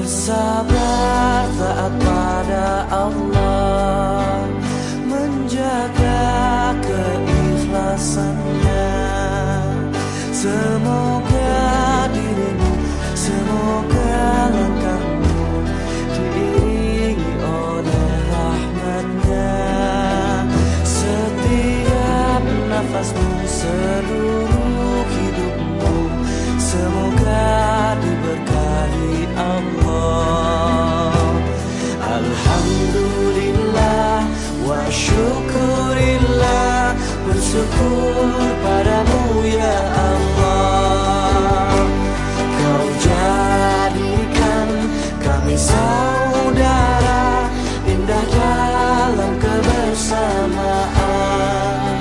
bersabar taat pada Allah, menjaga keikhlasannya. Semoga dirimu, semoga langkahmu diiringi oleh rahmat-Nya. Setiap nafasmu, seluruh hidupmu, semoga diberkahi Allah. Alhamdulillah wa syukurillah, bersyukur padamu ya Allah. Kau jadikan kami saudara, indah dalam kebersamaan.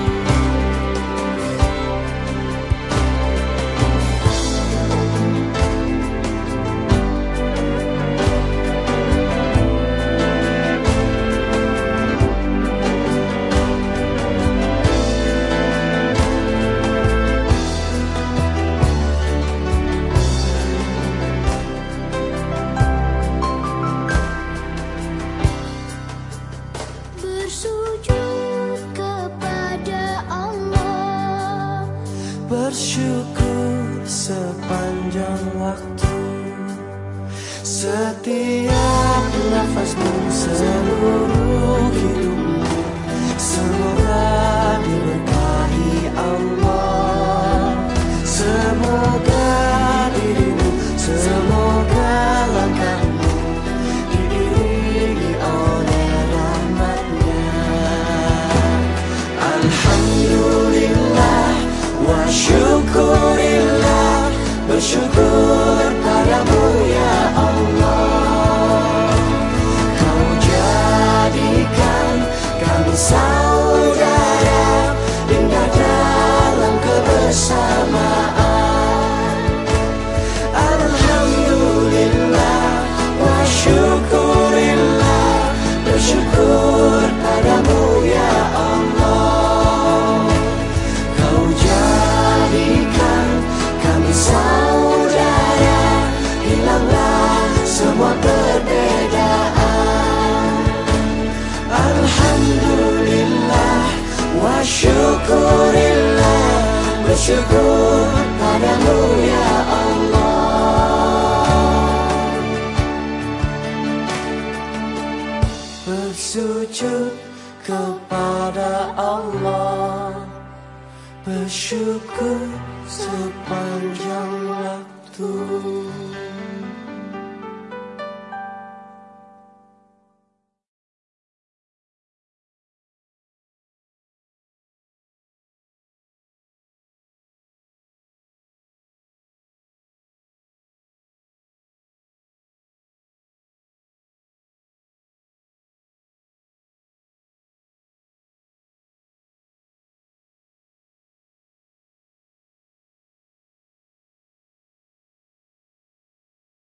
Bersyukur sepanjang waktu, setiap nafasmu, seluruh hidupmu, semoga diberkahi Allah. Semoga dirimu, semoga langkahmu diiringi oleh rahmat-Nya. Alhamdulillah wa syukurillah, bersyukur padamu ya Allah. Kau jadikan kami saudara, indah dalam kebersamaan. Alhamdulillah wa syukurillah, bersyukur padamu ya Allah. Kau jadikan kami saudara, hilanglah semua perbedaan. Alhamdulillah wa syukurillah, bersyukur padamu ya Allah. Bersujud kepada Allah, bersyukur sepanjang waktu.